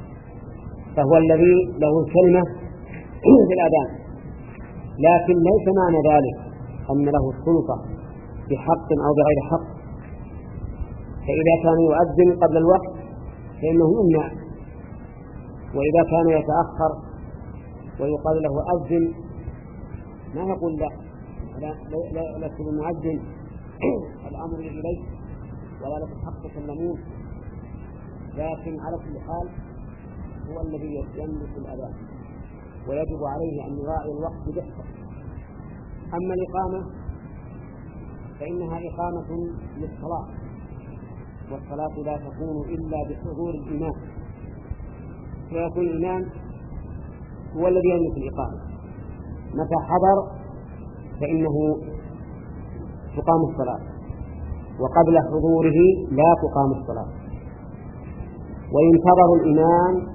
فهو الذي له الكلمة في الأذان، لكن ليس معنى ذلك أن له السلطة بحق أو بغير حق. فإذا كان يؤذن قبل الوقت فإنه يمنع، وإذا كان يتأخر ويقال له أذن ما يقول لا لا لا لك المؤذن الأمر إليه ولا لك الحق تكلمون، لكن على كل حال هو الذي يملك الأذان ويجب عليه أن يراعي الوقت بحثه. أما الإقامة فإنها إقامة للصلاة، والصلاة لا تكون إلا بحضور الإمام، فيكون الإمام هو الذي يملك الإقامة. متى حضر فإنه تقام الصلاة، وقبل حضوره لا تقام الصلاة، وينتظر الإمام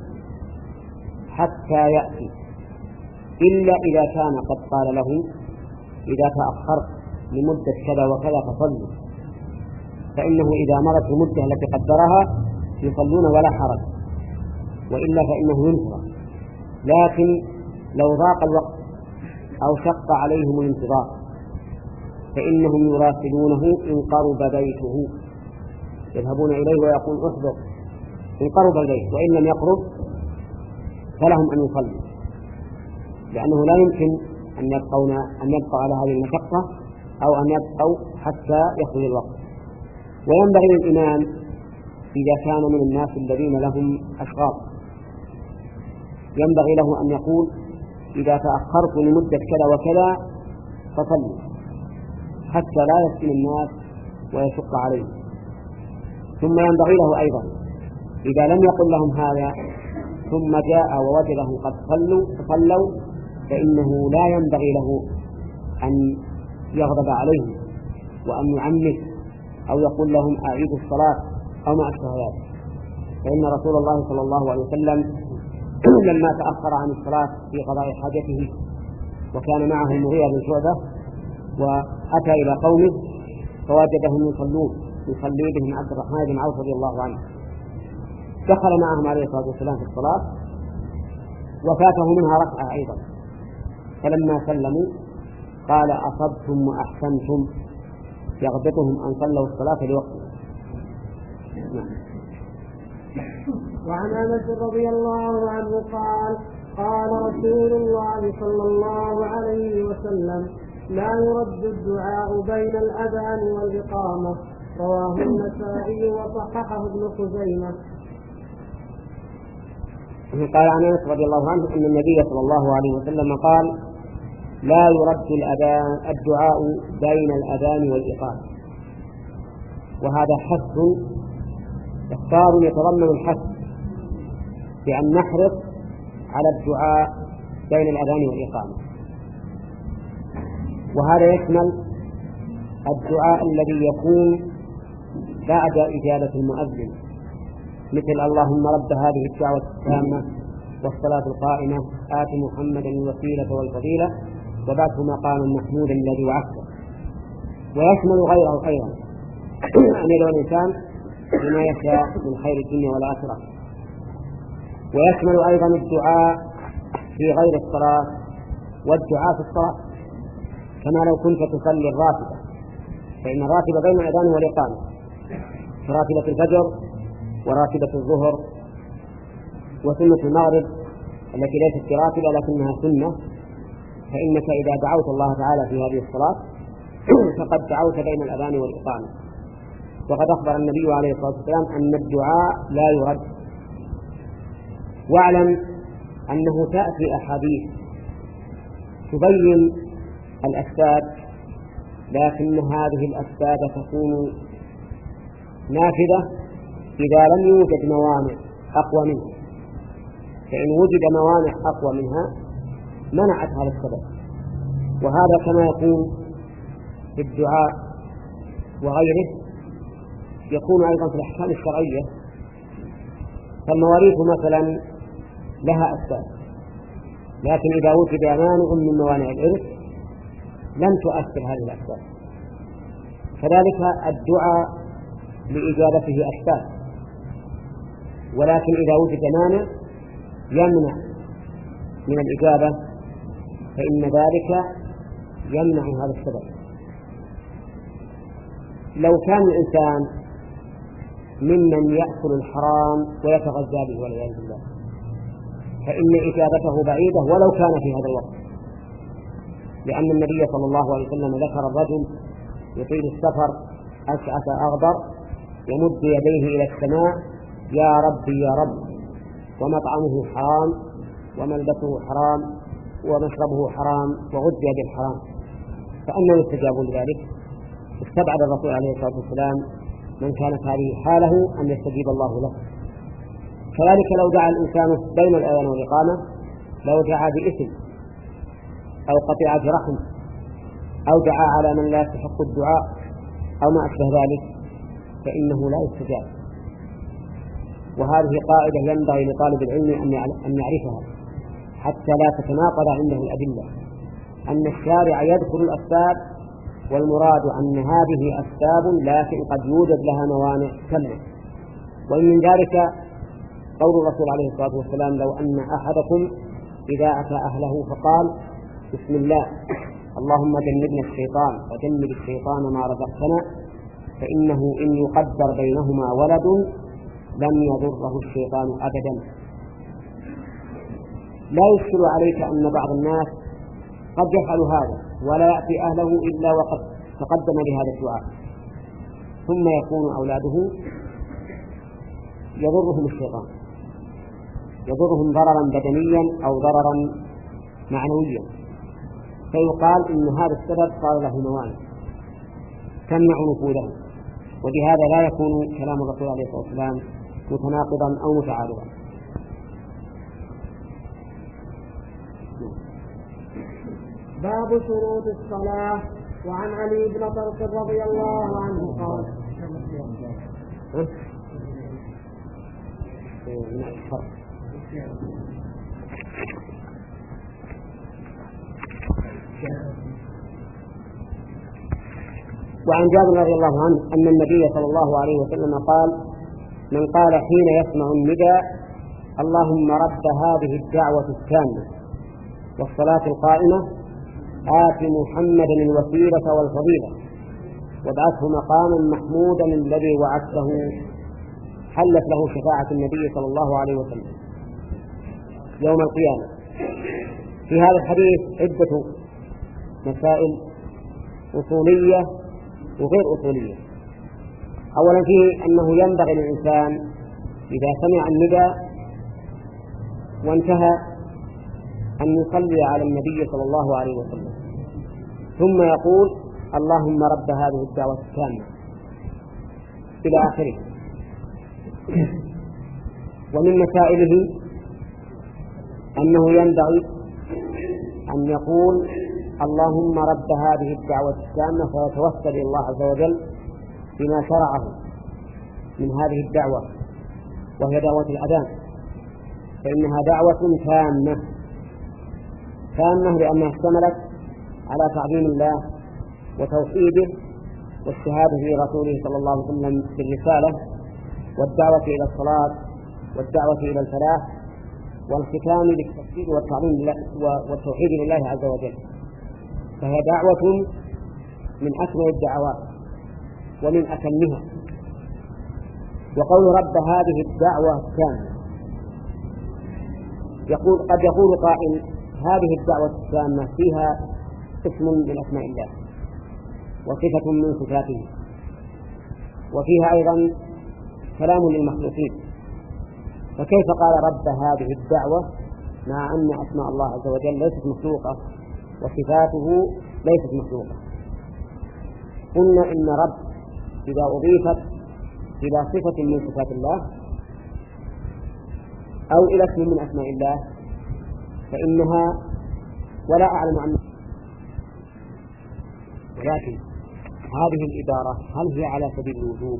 حتى يأتي، إلا إذا كان قد قال له: إذا تأخرت لمدة كذا وكذا فصلوا، فإنه إذا مرت المدة التي قدرها يصلون ولا حرج، وإلا فإنه ينتظر. لكن لو ضاق الوقت أو شق عليهم الانتظار فإنهم يراسلونه إن قرب بيته، يذهبون إليه ويقول: احضر إن قرب البيت، وإن لم يقرب فلهم أن يصلوا، لأنه لا يمكن أن يبقون أن يبقوا على هذه المشقة أو أن يبقوا حتى يخرج الوقت. وينبغي للإمام إذا كان من الناس الذين لهم أشغال ينبغي له أن يقول: إذا تأخرت لمدة كذا وكذا فصلوا، حتى لا يفتن الناس ويشق عليهم. ثم ينبغي له أيضا إذا لم يقل لهم هذا ثم جاء ووجدهم قد صلوا فصلوا فإنه لا ينبغي له أن يغضب عليهم وأن يعنف أو يقول لهم أعيدوا الصلاة أو ما أشبه ذلك، فإن رسول الله صلى الله عليه وسلم لما تأخر عن الصلاة في قضاء حاجته وكان معه المغيرة بن شعبة وأتى إلى قومه فوجدهم يصلون يصلي بهم عبد الرحمن بن عوف رضي الله عنه، دخل معهم عليه الصلاة والسلام في الصلاة وفاته منها ركعة أيضا، فلما سلموا قال: أصبتم وأحسنتم، يغبطهم أن صلوا الصلاة لوقتها. وعن أنس رضي الله عنه قال: قال رسول الله صلى الله عليه وسلم: لا يرد الدعاء بين الأذان والإقامة. رواه النسائي وصححه ابن خزيمة. قال عن أنس رضي الله عنه أن النبي صلى الله عليه وسلم قال: لا يرد الأذان الدعاء بين الأذان والإقامة. وهذا حث إخبار يتضمن الحث بأن نحرص على الدعاء بين الأذان والإقامة. وهذا يشمل الدعاء الذي يكون بعد إجابة المؤذن، مثل اللهم رب هذه الدعوة التامة والصلاة القائمة آت محمدا الوسيلة والفضيلة وبعثه مقاما محمودا الذي وعدته. ويشمل غيره أيضا أن يدعو الإنسان بما يشاء من خير الدنيا والآخرة. ويشمل أيضا الدعاء في غير الصلاة والدعاء في الصلاة، كما لو كنت تصلي الراتبة، فإن الراتبة بين الأذان والإقامة راتبة الفجر وراتبة الظهر وسنة المغرب التي ليست براتبة لكنها سنة، فإنك إذا دعوت الله تعالى في هذه الصلاة فقد دعوت بين الأذان والإقامة. وقد أخبر النبي عليه الصلاة والسلام أن الدعاء لا يرد. واعلم أنه تأتي أحاديث تبين الأسباب، لكن هذه الأسباب تكون نافذة إذا لم يوجد موانع أقوى منها، فإن وجد موانع أقوى منها منعت هذا السبب. وهذا كما يكون في الدعاء وغيره يكون أيضا في الأحكام الشرعية. فالمواريث مثلا لها أسباب، لكن إذا وجد مانع من موانع الإرث لم تؤثر هذه الأسباب. كذلك الدعاء لإجابته أسباب، ولكن إذا وجد مانع يمنع من الإجابة فإن ذلك يمنع هذا السبب. لو كان الإنسان ممن يأكل الحرام ويتغذى به والعياذ بالله فإن إجابته بعيدة ولو كان في هذا الوقت، لأن النبي صلى الله عليه وسلم ذكر الرجل يطيل السفر أشعث أغبر يمد يديه إلى السماء يا ربي يا رب، ومطعمه حرام وملبسه حرام ومشربه حرام وغذي بالحرام، فأنه يستجاب لذلك. استبعد الرسول عليه الصلاة والسلام من كانت هذه حاله أن يستجيب الله له. كذلك لو دعا الإنسان بين الأذان والإقامة، لو دعا بإثم أو قطيعة رحم أو دعا على من لا يستحق الدعاء أو ما أشبه ذلك فإنه لا يستجاب. وهذه قاعدة ينبغي لطالب العلم أن يعرفها حتى لا تتناقض عنده الأدلة، أن الشارع يذكر الأسباب والمراد أن هذه أسباب لكن قد يوجد لها موانع تمنع. وإن من ذلك قول الرسول عليه الصلاة والسلام لو أن أحدكم إذا أتى أهله فقال بسم الله اللهم جنبنا الشيطان وجنب الشيطان ما رزقتنا فإنه إن يقدر بينهما ولد لم يضره الشيطان أبدا. لا يشكل عليك أن بعض الناس قد يفعل هذا ولا يأتي أهله إلا وقد تقدم لهذا الدعاء، ثم يكون أولاده يضرهم الشيطان، يضرهم ضررا بدنيا أو ضررا معنويا، فيقال إن هذا السبب صار له موانع تمنع نفوذه، وبهذا لا يكون كلام الرسول عليه الصلاة والسلام متناقضا أو متعارضا. باب شروط الصلاة. وعن علي بن طلق رضي الله عنه قال وعن جابر رضي الله عنه أن النبي صلى الله عليه وسلم قال من قال حين يسمع النداء اللهم رب هذه الدعوة التامة والصلاة القائمة آت محمدا الوسيلة والفضيلة وابعثه مقاما محمودا الذي وعدته، حلت له شفاعة النبي صلى الله عليه وسلم يوم القيامة. في هذا الحديث عدة مسائل أصولية وغير أصولية. أولا فيه أنه ينبغي للإنسان إذا سمع النداء وانتهى أن يصلي على النبي صلى الله عليه وسلم ثم يقول اللهم رب هذه الدعوة التامة إلى آخره. ومن مسائله أنه ينبغي أن يقول اللهم رب هذه الدعوة التامة، فيتوسل إلى الله عز وجل بما شرعه من هذه الدعوة، وهي دعوة الأذان، فإنها دعوة تامة تامة لأنها اشتملت على تعظيم الله وتوحيده والشهادة لرسوله صلى الله عليه وسلم بالرسالة، والدعوة إلى الصلاة، والدعوة إلى الفلاح، والختام بالتكبير والتعظيم والتوحيد لله عز وجل. فهي دعوة من أكمل الدعوات ومن أتمها. وقول رب هذه الدعوة التامة، يقول قد يقول قائل هذه الدعوة التامة فيها اسم من أسماء الله وصفة من صفاته، وفيها أيضا كلام للمخلوقين، فكيف قال رب هذه الدعوة مع أن أسماء الله عز وجل ليست مخلوقة وصفاته ليست مخلوقة؟ قلنا إن رب إذا أضيفت إلى صفة من صفات الله أو إلى اسم من أسماء الله فإنها، ولا أعلم عنها، ولكن هذه العبارة هل هي على سبيل الوجوب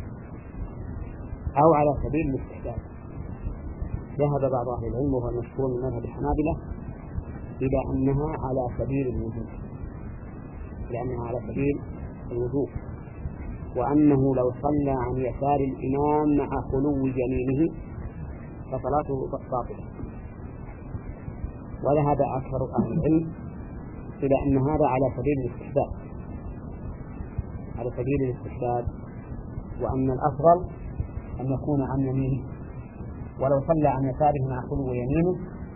أو على سبيل الاستحباب؟ ذهب بعض أهل العلم وهو المشهور من مذهب الحنابلة إلى أنها على سبيل الوجوب، لأنها على سبيل الوجوب، وأنه لو صلى عن يسار الإمام مع خلو يمينه فصلاته باطلة. وذهب أكثر أهل العلم إلى أن هذا على سبيل الاستحباب على سبيل الاستحباب وأن الأفضل أن يكون عن يمينه، ولو صلى عن يساره مع خلو يمينه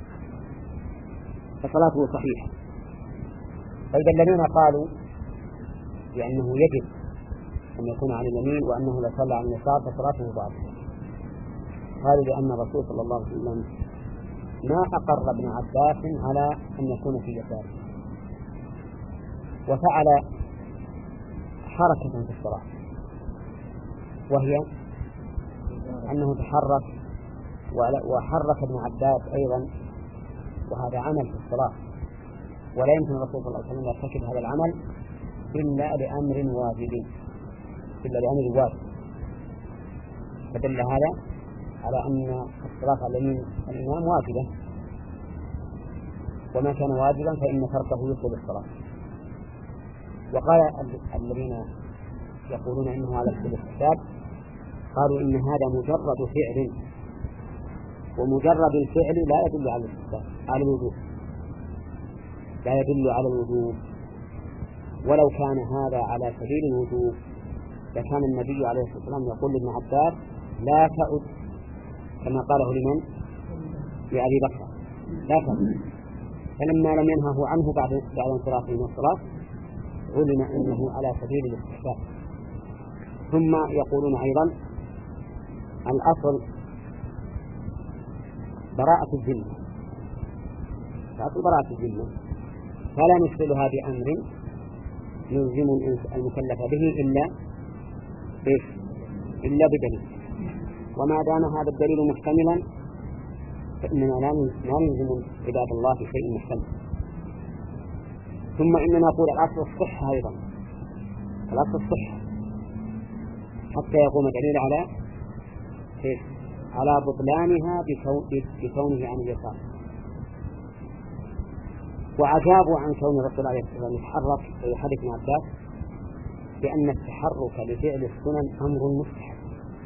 فصلاته صحيحة. فإذا الذين قالوا بأنه يجب أن يكون عن اليمين وأنه لو صلى عن اليسار فصلاته باطلة، قالوا لأن الرسول صلى الله عليه وسلم ما أقر ابن عباس على أن يكون في يساره، وفعل حركة في الصلاة، وهي أنه تحرك وحرك ابن عباس أيضا، وهذا عمل في الصلاة، ولا يمكن الرسول صلى الله عليه وسلم يرتكب هذا العمل إلا لأمر واجب إلا لأمر واجب فدل هذا على أن الصلاة على يمين الإمام واجبة، وما كان واجبا فإن تركه يبطل الصلاة. وقال الذين يقولون إنه على سبيل الاستحباب قالوا إن هذا مجرد فعل، ومجرد الفعل لا يدل على الاستحباب على الوجوب لا يدل على الوجوب ولو كان هذا على سبيل الوجوب لكان النبي عليه الصلاة والسلام يقول لابن عباس لا تعد، كما قاله لمن؟ لأبي بكر لا تعد. فلما لم ينهه عنه بعد بعد انصرافه من الصلاة علم أنه على سبيل الاستحباب. ثم يقولون أيضا الأصل براءة الذمة، الأصل براءة الذمة، فلا نشغلها بأمر يلزم المكلف به إلا إيش؟ إلا بدليل، وما دام هذا الدليل محتملا فإننا لا نلزم عباد الله في شيء محتمل. ثم إننا نقول الأصل الصحة أيضا، الأصل الصحة حتى يقوم دليل على إيش؟ على بطلانها بكونه عن اليسار. وعجابوا عن كون الرسول عليه الصلاة والسلام يتحرك في حديث ابن عباس بأن التحرك لفعل السنن أمر مستحب،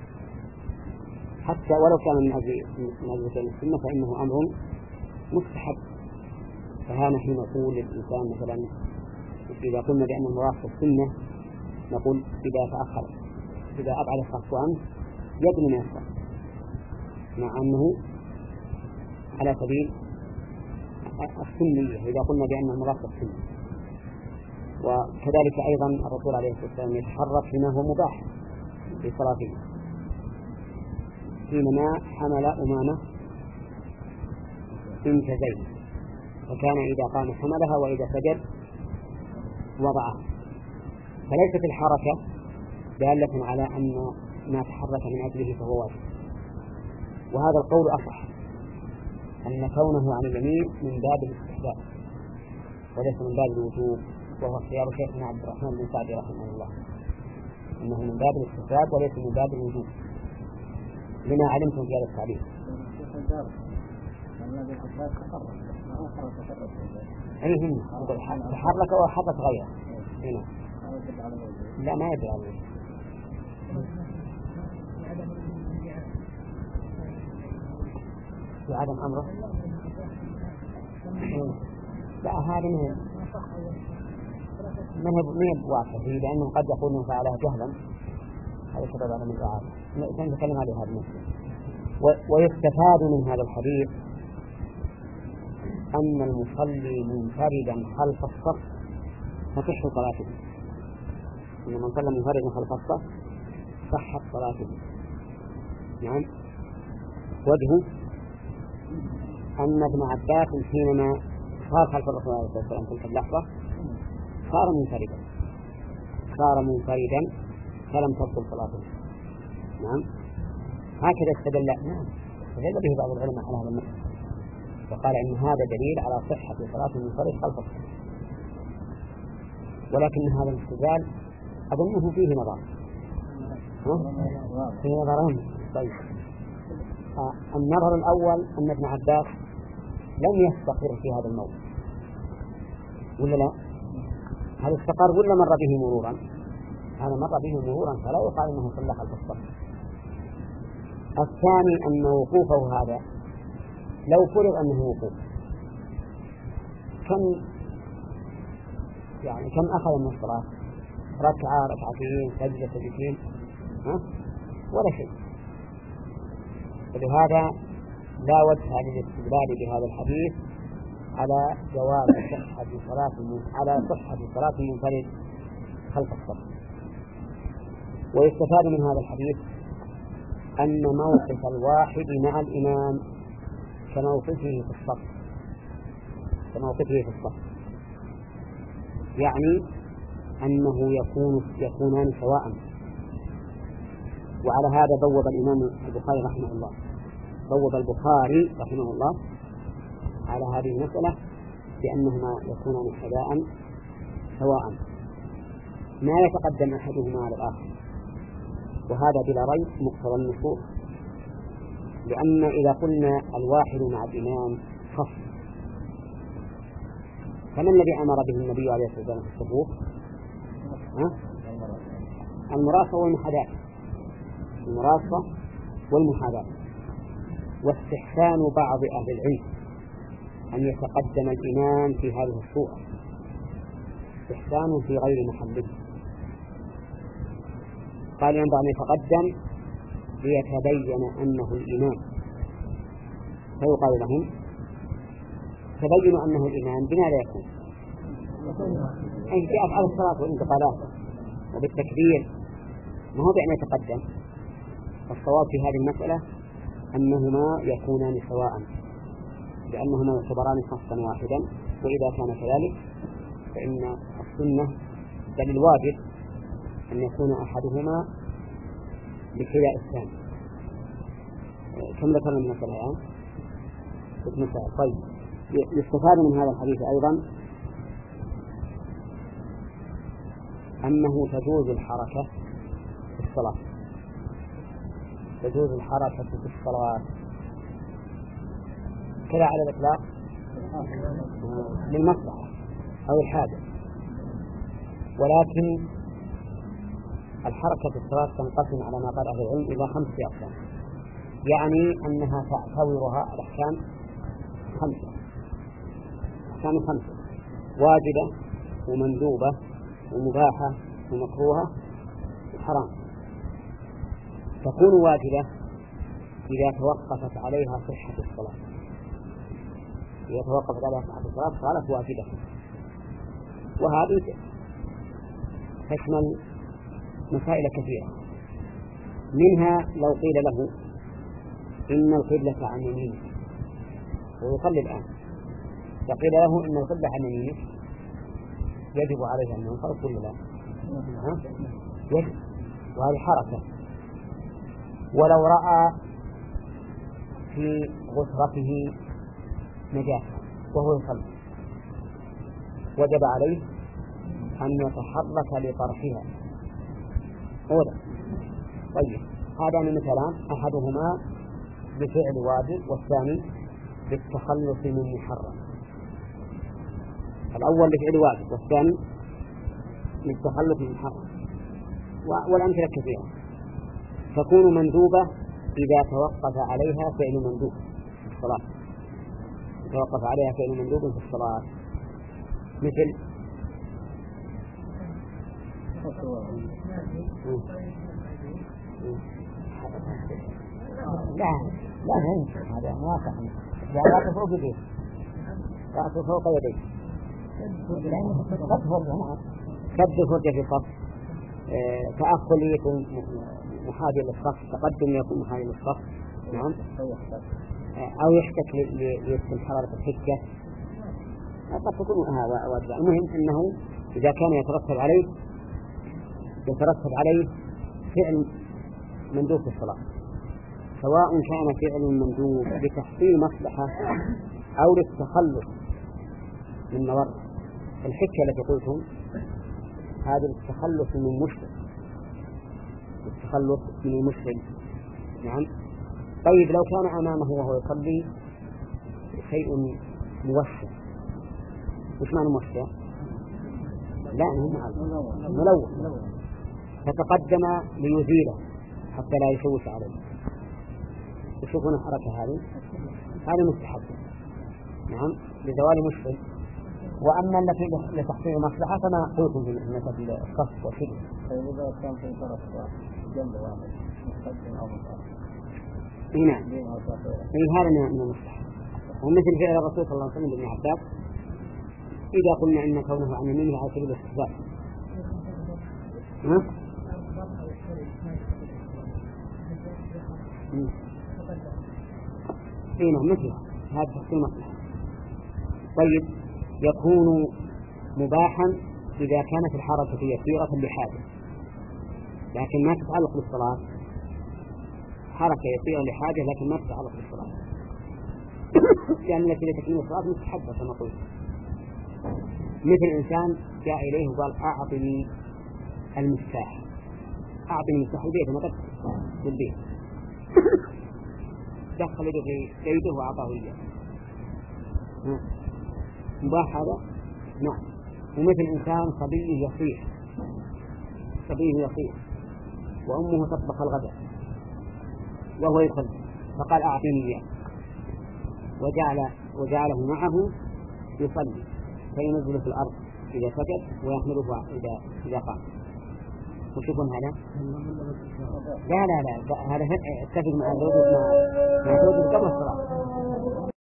حتى ولو كان من أجل فعل السنة فإنه أمر مستحب. فها نحن نقول للإنسان مثلا إذا قلنا بأن المراد في السنة نقول إذا تأخر إذا أبعد الخطوة عنه يدني ما يفعل، مع أنه على سبيل السنية إذا قلنا بأن المراد في السنة. وكذلك أيضا الرسول عليه الصلاة والسلام يتحرك فيما هو مباح في صلاته، حينما حمل أمامة بنت زيد فكان إذا قام حملها وإذا سجد وضعها، فليست الحركة دالة على أن ما تحرك من أجله فهو واجب. وهذا القول أصح، أن كونه عن اليمين من باب الاستحباب وليس من باب الوجوب، وهو اختيار شيخنا عبد الرحمن بن سعدي رحمه الله، أنه من باب الاستحباب وليس من باب الوجوب، لما علمتم في هذا التعليم. أي هم تحرك أو حرك غيره هنا. لا ما يدري على الوجوب. في عدم أمره لا هذا من من هي بواقع فيه، لأنه قد يكون فعلها جهلا، هذا سبب على من الإعادة سنتكلم عليه هذا المسألة. ويستفاد من هذا الحديث أن المصلي منفردا خلف الصف تصح صلاته، إن من صلى منفردا خلف الصف صحت صلاته. نعم. وجهه أن ابن عباس حينما صار خلف الرسول عليه الصلاة والسلام تلك اللحظة صار منفردا صار منفردا فلم تبطل صلاته. نعم. هكذا استدل نعم استدل به بعض العلماء على هذا المسألة، وقال إن هذا دليل على صحة صلاة المنفرد خلف الصف، ولكن هذا الاستدلال أظنه فيه نظر فيه نظرين. طيب آه النظر الأول أن ابن عباس لم يستقر في هذا الموضع ولا لا؟ هل استقر ولا مر به مرورا؟ هذا مر به مرورا فلا يقال أنه صلى خلف الصف. الثاني أن وقوفه هذا لو فرض أنه وقوف كم يعني كم أخذ من الصلاة؟ ركعة ركعتين سجدة سجدتين ها؟ ولا شيء. فلهذا لا وجه للاستدلال بهذا الحديث على جواز صحة صلاة على صحة صلاة المنفرد خلف الصف. ويستفاد من هذا الحديث أن موقف الواحد مع الإمام كموقفه في الصف كموقفه في الصف يعني أنه يكون يكونان سواء. وعلى هذا بوب الإمام البخاري رحمه الله بوب البخاري رحمه الله على هذه المسألة بأنهما يكونان حذاء سواء ما يتقدم أحدهما على الآخر. وهذا بلا ريب مقتضى النصوص، لأن إذا قلنا الواحد مع الإمام صف فما الذي أمر به النبي عليه الصلاة والسلام في الصفوف؟ المرافقة والمحاذاة المرافقة والمحاذاة واستحسان بعض أهل العلم أن يتقدم الإمام في هذه الصورة استحسان في غير محله. قال ينبغي أن يتقدم ليتبين أنه الإمام، فيقال لهم تبينوا أنه الإمام بماذا يكون؟ أي بأفعال الصلاة والانتقالات وبالتكبير، ما هو بأن يتقدم. الصواب في هذه المسألة أنهما يكونان سواء لأنهما يعتبران صفا واحدا، وإذا كان كذلك فإن السنة بل الواجب أن يكون أحدهما بحذاء الثاني. كم ذكرنا من مسألة الآن؟ ست مسائل. طيب يستفاد من هذا الحديث أيضا أنه تجوز الحركة في الصلاة تجوز الحركة في الصلاة كذا على الإطلاق للمصلحة أو الحاجة، ولكن الحركة في الصلاة تنقسم على ما قال أهل العلم إلى خمسة أقسام، يعني أنها تعتبرها الأحكام خمسة أحكام خمسة: واجبة ومندوبة ومباحة ومكروهة وحرام. تكون واجبة إذا توقفت عليها صحة الصلاة إذا توقفت عليها صحة الصلاة صارت واجبة، وهذه تشمل مسائل كثيرة، منها لو قيل له إن القبلة عن يمينك ويصلي الآن، فقيل له إن القبلة عن يمينك يجب عليه أن ينصرف ولا لا؟ يجب، وهذه حركة ولو رأى في غسرته نجاسة وهو يصلي وجب عليه أن يتحرك لطرحها أولا. طيب هذان مثلان، أحدهما بفعل واجب والثاني بالتخلص من محرم. الأول بفعل واجب والثاني بالتخلص من محرم، والأمثلة كثيرة. تكون مندوبة إذا توقف عليها فعل مندوب في الصلاة، توقف عليها فعل مندوب في الصلاة، مثل لا لا هنش هذا واقع، لا لا فوق يديه، لا فوق يديه، كد فوق في الصف، تأخر يكون محاذي للصف، تقدم يكون محاذي للصف، نعم، أو يحتك ليسكن حرارة الحكة، قد تكون هذا واجب. المهم أنه إذا كان يترتب عليه يترتب عليه فعل مندوب في الصلاة، سواء كان فعل مندوب لتحصيل مصلحة أو للتخلص من موارد الحكة التي قلتم، هذا التخلص من مشكل، التخلص من المشكل، نعم. طيب لو كان أمامه وهو يصلي شيء موسع، وش معنى موسع؟ لا ملون، فتقدم ليزيله حتى لا يشوش عليه، يشوفون الحركة هذه هذا مستحب، نعم، لزوال مشكل. وأما التي لتحصيل مصلحة فما قلتم في مثل الصف والشد. فإذا كان في طرف جنب واحد مستقبل أو مستقبل نعم، إيه هذا من المصلحة. ومثل فعل الرسول صلى الله عليه وسلم بن عباس إذا قلنا إن كونه عن يمينه على سبيل الاستحباب، ها؟ إيه نعم مثل هذا تحصيل مصلحة. طيب يكون مباحا إذا كانت الحركة يسيرة لحاجة، لكن ما تتعلق بالصلاة، حركة يسيرة لحاجة لكن ما تتعلق بالصلاة، لأن التي لتكميل الصلاة مستحبة كما قلت. مثل إنسان جاء إليه وقال أعطني المفتاح، أعطني المفتاح البيت، ما تدخل بالبيت، دخل يده في جيده وأعطاه إياه، مباح هذا؟ نعم. ومثل إنسان صبي يصيح، صبي يصيح وأمه تطبخ الغداء وهو يصلي فقال أعطيني إياه، وجعل وجعله معه يصلي، فينزل في الأرض إذا سجد ويحمله إذا إذا قام. وشوفون هذا؟ لا لا لا هذا اتفق مع زوجه مع زوجه قبل الصلاة،